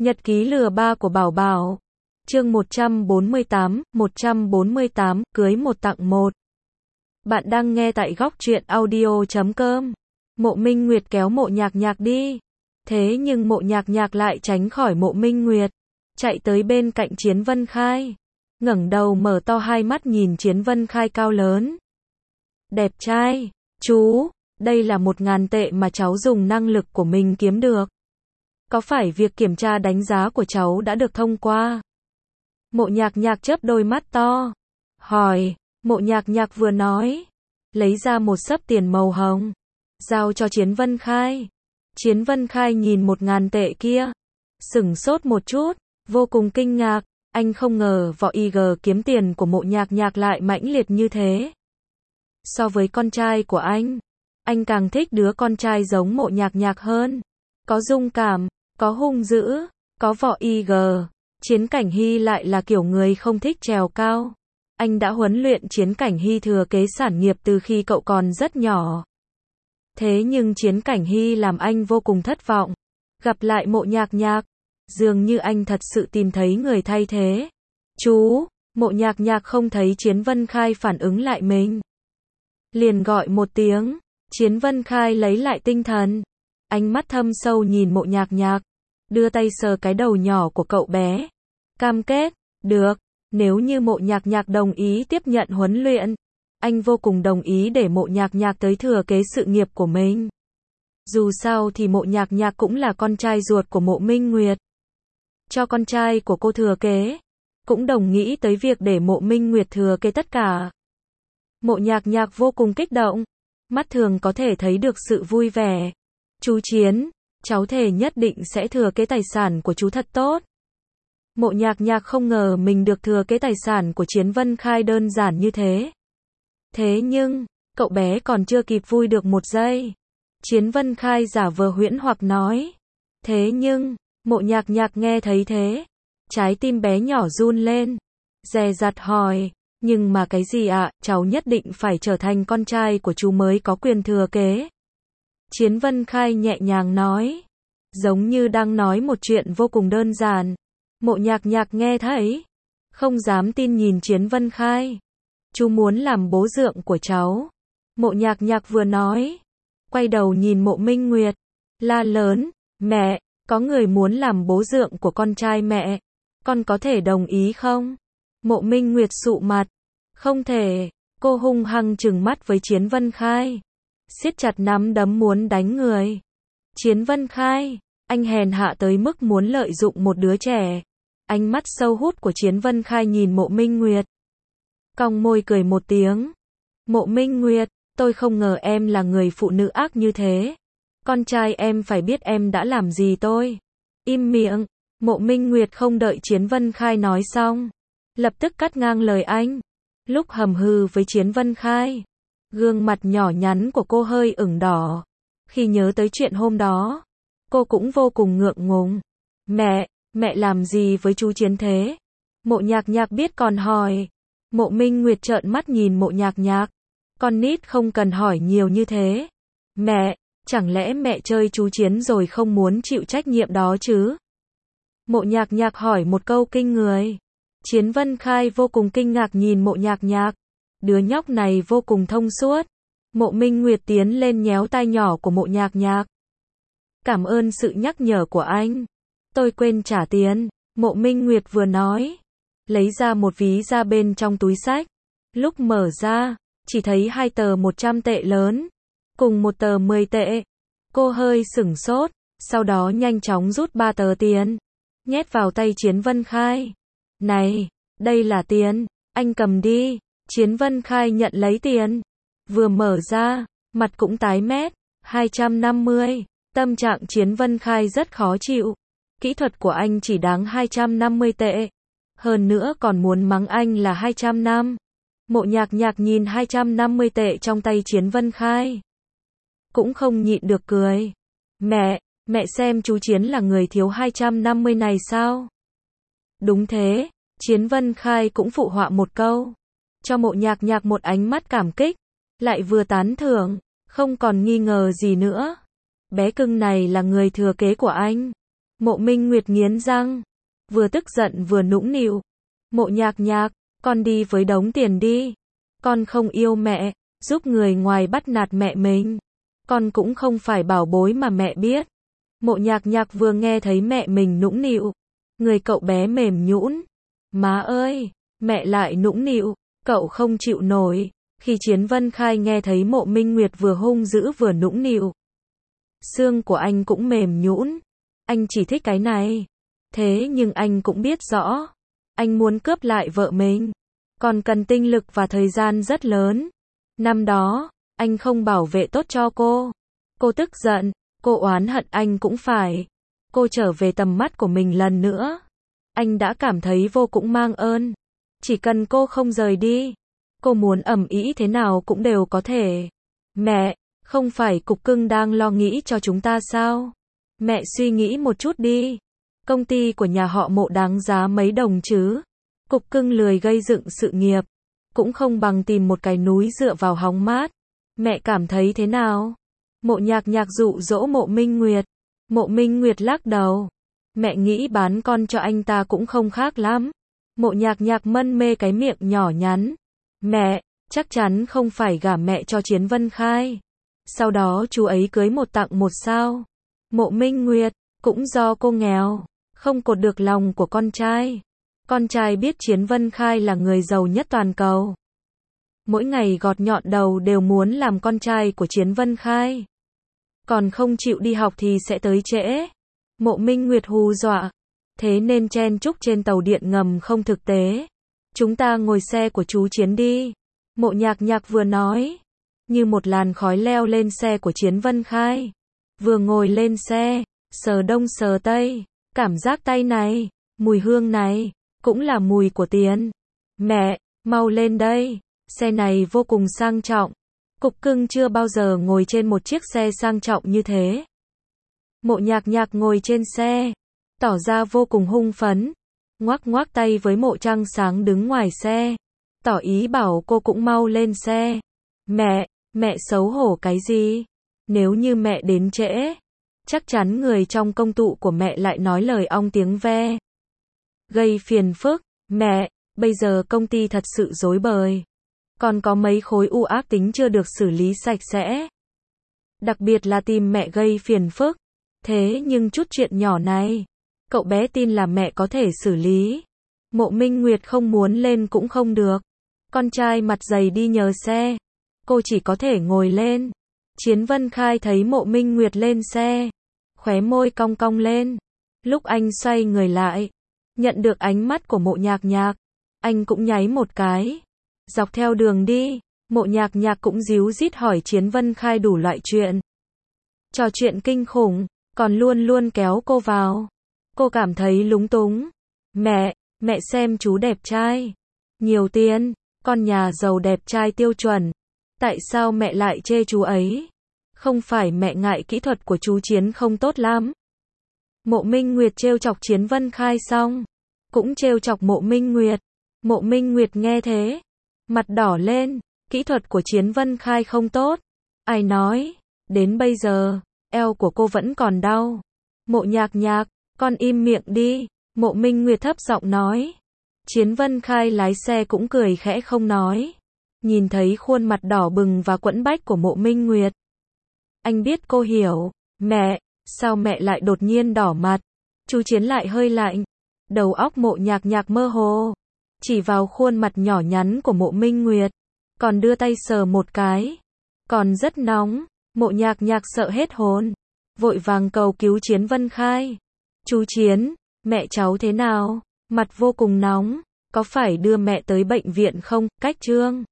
Nhật ký lừa ba của Bảo Bảo. Chương 148, cưới một tặng một. Bạn đang nghe tại góc truyện audio.com. Mộ Minh Nguyệt kéo Mộ Nhạc Nhạc đi. Thế nhưng Mộ Nhạc Nhạc lại tránh khỏi Mộ Minh Nguyệt, chạy tới bên cạnh Chiến Vân Khai. Ngẩng đầu mở to hai mắt nhìn Chiến Vân Khai cao lớn. Đẹp trai, chú, đây là 1.000 tệ mà cháu dùng năng lực của mình kiếm được. Có phải việc kiểm tra đánh giá của cháu đã được thông qua? Mộ Nhạc Nhạc chớp đôi mắt to, hỏi. Mộ Nhạc Nhạc vừa nói, lấy ra một xấp tiền màu hồng, giao cho Chiến Vân Khai. Chiến Vân Khai nhìn 1.000 tệ kia, sửng sốt một chút, vô cùng kinh ngạc. Anh không ngờ võ IG kiếm tiền của Mộ Nhạc Nhạc lại mãnh liệt như thế. So với con trai của anh càng thích đứa con trai giống Mộ Nhạc Nhạc hơn. Có dung cảm, có hung dữ, có võ IG. Chiến Cảnh Hy lại là kiểu người không thích trèo cao. Anh đã huấn luyện Chiến Cảnh Hy thừa kế sản nghiệp từ khi cậu còn rất nhỏ. Thế nhưng Chiến Cảnh Hy làm anh vô cùng thất vọng. Gặp lại Mộ Nhạc Nhạc, dường như anh thật sự tìm thấy người thay thế. Chú, Mộ Nhạc Nhạc không thấy Chiến Vân Khai phản ứng lại mình, liền gọi một tiếng. Chiến Vân Khai lấy lại tinh thần, ánh mắt thâm sâu nhìn Mộ Nhạc Nhạc, đưa tay sờ cái đầu nhỏ của cậu bé. Cam kết, được, nếu như Mộ Nhạc Nhạc đồng ý tiếp nhận huấn luyện, anh vô cùng đồng ý để Mộ Nhạc Nhạc tới thừa kế sự nghiệp của mình. Dù sao thì Mộ Nhạc Nhạc cũng là con trai ruột của Mộ Minh Nguyệt. Cho con trai của cô thừa kế, cũng đồng nghĩ tới việc để Mộ Minh Nguyệt thừa kế tất cả. Mộ Nhạc Nhạc vô cùng kích động, mắt thường có thể thấy được sự vui vẻ. Chú Chiến, cháu thề nhất định sẽ thừa kế tài sản của chú thật tốt. Mộ Nhạc Nhạc không ngờ mình được thừa kế tài sản của Chiến Vân Khai đơn giản như thế. Thế nhưng, cậu bé còn chưa kịp vui được một giây. Chiến Vân Khai giả vờ huyễn hoặc nói. Thế nhưng, Mộ Nhạc Nhạc nghe thấy thế, trái tim bé nhỏ run lên, dè dặt hỏi, nhưng mà cái gì ạ? Cháu nhất định phải trở thành con trai của chú mới có quyền thừa kế. Chiến Vân Khai nhẹ nhàng nói, giống như đang nói một chuyện vô cùng đơn giản. Mộ Nhạc Nhạc nghe thấy, không dám tin nhìn Chiến Vân Khai. Chú muốn làm bố dượng của cháu. Mộ Nhạc Nhạc vừa nói, quay đầu nhìn Mộ Minh Nguyệt, la lớn, mẹ, có người muốn làm bố dượng của con trai mẹ, con có thể đồng ý không? Mộ Minh Nguyệt sụ mặt, không thể. Cô hung hăng trừng mắt với Chiến Vân Khai, siết chặt nắm đấm muốn đánh người. Chiến Vân Khai, anh hèn hạ tới mức muốn lợi dụng một đứa trẻ. Ánh mắt sâu hút của Chiến Vân Khai nhìn Mộ Minh Nguyệt, cong môi cười một tiếng. Mộ Minh Nguyệt, tôi không ngờ em là người phụ nữ ác như thế. Con trai em phải biết em đã làm gì tôi. Im miệng. Mộ Minh Nguyệt không đợi Chiến Vân Khai nói xong, lập tức cắt ngang lời anh. Lúc hầm hừ với Chiến Vân Khai, gương mặt nhỏ nhắn của cô hơi ửng đỏ. Khi nhớ tới chuyện hôm đó, cô cũng vô cùng ngượng ngùng. Mẹ làm gì với chú Chiến thế? Mộ Nhạc Nhạc biết còn hỏi. Mộ Minh Nguyệt trợn mắt nhìn Mộ Nhạc Nhạc. Con nít không cần hỏi nhiều như thế. Mẹ, chẳng lẽ mẹ chơi chú Chiến rồi không muốn chịu trách nhiệm đó chứ? Mộ Nhạc Nhạc hỏi một câu kinh người. Chiến Vân Khai vô cùng kinh ngạc nhìn Mộ Nhạc Nhạc. Đứa nhóc này vô cùng thông suốt. Mộ Minh Nguyệt tiến lên nhéo tai nhỏ của Mộ Nhạc Nhạc. Cảm ơn sự nhắc nhở của anh. Tôi quên trả tiền. Mộ Minh Nguyệt vừa nói, lấy ra một ví ra bên trong túi xách. Lúc mở ra, chỉ thấy 2 tờ 100 tệ lớn, cùng 1 tờ 10 tệ. Cô hơi sửng sốt, sau đó nhanh chóng rút 3 tờ tiền, nhét vào tay Chiến Vân Khai. Này, đây là tiền, anh cầm đi. Chiến Vân Khai nhận lấy tiền, vừa mở ra, mặt cũng tái mét. 250, tâm trạng Chiến Vân Khai rất khó chịu. Kỹ thuật của anh chỉ đáng 250 tệ. Hơn nữa còn muốn mắng anh là 200 năm. Mộ Nhạc Nhạc nhìn 250 tệ trong tay Chiến Vân Khai, cũng không nhịn được cười. Mẹ xem chú Chiến là người thiếu 250 này sao? Đúng thế, Chiến Vân Khai cũng phụ họa một câu, cho Mộ Nhạc Nhạc một ánh mắt cảm kích, lại vừa tán thưởng, không còn nghi ngờ gì nữa. Bé cưng này là người thừa kế của anh. Mộ Minh Nguyệt nghiến răng, vừa tức giận vừa nũng nịu. Mộ Nhạc Nhạc, con đi với đống tiền đi. Con không yêu mẹ, giúp người ngoài bắt nạt mẹ mình. Con cũng không phải bảo bối mà mẹ biết. Mộ Nhạc Nhạc vừa nghe thấy mẹ mình nũng nịu, người cậu bé mềm nhũn. Má ơi, mẹ lại nũng nịu, cậu không chịu nổi. Khi Chiến Vân Khai nghe thấy Mộ Minh Nguyệt vừa hung dữ vừa nũng nịu, xương của anh cũng mềm nhũn. Anh chỉ thích cái này. Thế nhưng anh cũng biết rõ, anh muốn cướp lại vợ mình, còn cần tinh lực và thời gian rất lớn. Năm đó, anh không bảo vệ tốt cho cô. Cô tức giận, cô oán hận anh cũng phải. Cô trở về tầm mắt của mình lần nữa. Anh đã cảm thấy vô cùng mang ơn. Chỉ cần cô không rời đi, cô muốn ầm ĩ thế nào cũng đều có thể. Mẹ, không phải Cục Cưng đang lo nghĩ cho chúng ta sao? Mẹ suy nghĩ một chút đi. Công ty của nhà họ Mộ đáng giá mấy đồng chứ? Cục Cưng lười gây dựng sự nghiệp, cũng không bằng tìm một cái núi dựa vào hóng mát. Mẹ cảm thấy thế nào? Mộ Nhạc Nhạc dụ dỗ Mộ Minh Nguyệt. Mộ Minh Nguyệt lắc đầu. Mẹ nghĩ bán con cho anh ta cũng không khác lắm. Mộ Nhạc Nhạc mân mê cái miệng nhỏ nhắn. Mẹ, chắc chắn không phải gả mẹ cho Chiến Vân Khai. Sau đó chú ấy cưới một tặng một sao? Mộ Minh Nguyệt, cũng do cô nghèo, không cột được lòng của con trai. Con trai biết Chiến Vân Khai là người giàu nhất toàn cầu. Mỗi ngày gọt nhọn đầu đều muốn làm con trai của Chiến Vân Khai. Còn không chịu đi học thì sẽ tới trễ. Mộ Minh Nguyệt hù dọa. Thế nên chen chúc trên tàu điện ngầm không thực tế. Chúng ta ngồi xe của chú Chiến đi. Mộ Nhạc Nhạc vừa nói, như một làn khói leo lên xe của Chiến Vân Khai. Vừa ngồi lên xe, sờ đông sờ tây, cảm giác tay này, mùi hương này, cũng là mùi của tiền. Mẹ, mau lên đây, xe này vô cùng sang trọng. Cục Cưng chưa bao giờ ngồi trên một chiếc xe sang trọng như thế. Mộ Nhạc Nhạc ngồi trên xe, tỏ ra vô cùng hung phấn, ngoắc ngoắc tay với Mộ Trăng Sáng đứng ngoài xe, tỏ ý bảo cô cũng mau lên xe. Mẹ xấu hổ cái gì? Nếu như mẹ đến trễ, chắc chắn người trong công tụ của mẹ lại nói lời ong tiếng ve. Gây phiền phức. Mẹ, bây giờ công ty thật sự rối bời. Còn có mấy khối u ác tính chưa được xử lý sạch sẽ. Đặc biệt là tìm mẹ gây phiền phức. Thế nhưng chút chuyện nhỏ này, cậu bé tin là mẹ có thể xử lý. Mộ Minh Nguyệt không muốn lên cũng không được. Con trai mặt dày đi nhờ xe, cô chỉ có thể ngồi lên. Chiến Vân Khai thấy Mộ Minh Nguyệt lên xe, khóe môi cong cong lên. Lúc anh xoay người lại, nhận được ánh mắt của Mộ Nhạc Nhạc, anh cũng nháy một cái. Dọc theo đường đi, Mộ Nhạc Nhạc cũng díu dít hỏi Chiến Vân Khai đủ loại chuyện. Trò chuyện kinh khủng, còn luôn luôn kéo cô vào. Cô cảm thấy lúng túng. Mẹ xem chú đẹp trai, nhiều tiền, con nhà giàu đẹp trai tiêu chuẩn. Tại sao mẹ lại chê chú ấy? Không phải mẹ ngại kỹ thuật của chú Chiến không tốt lắm. Mộ Minh Nguyệt trêu chọc Chiến Vân Khai xong, cũng trêu chọc Mộ Minh Nguyệt. Mộ Minh Nguyệt nghe thế, mặt đỏ lên, kỹ thuật của Chiến Vân Khai không tốt. Ai nói, đến bây giờ, eo của cô vẫn còn đau. Mộ Nhạc Nhạc, con im miệng đi, Mộ Minh Nguyệt thấp giọng nói. Chiến Vân Khai lái xe cũng cười khẽ không nói. Nhìn thấy khuôn mặt đỏ bừng và quẫn bách của Mộ Minh Nguyệt, anh biết cô hiểu. Mẹ, sao mẹ lại đột nhiên đỏ mặt? Chú Chiến lại hơi lạnh. Đầu óc Mộ Nhạc Nhạc mơ hồ, chỉ vào khuôn mặt nhỏ nhắn của Mộ Minh Nguyệt, còn đưa tay sờ một cái. Còn rất nóng. Mộ Nhạc Nhạc sợ hết hồn, vội vàng cầu cứu Chiến Vân Khai. Chú Chiến, mẹ cháu thế nào? Mặt vô cùng nóng, có phải đưa mẹ tới bệnh viện không? Cách Trương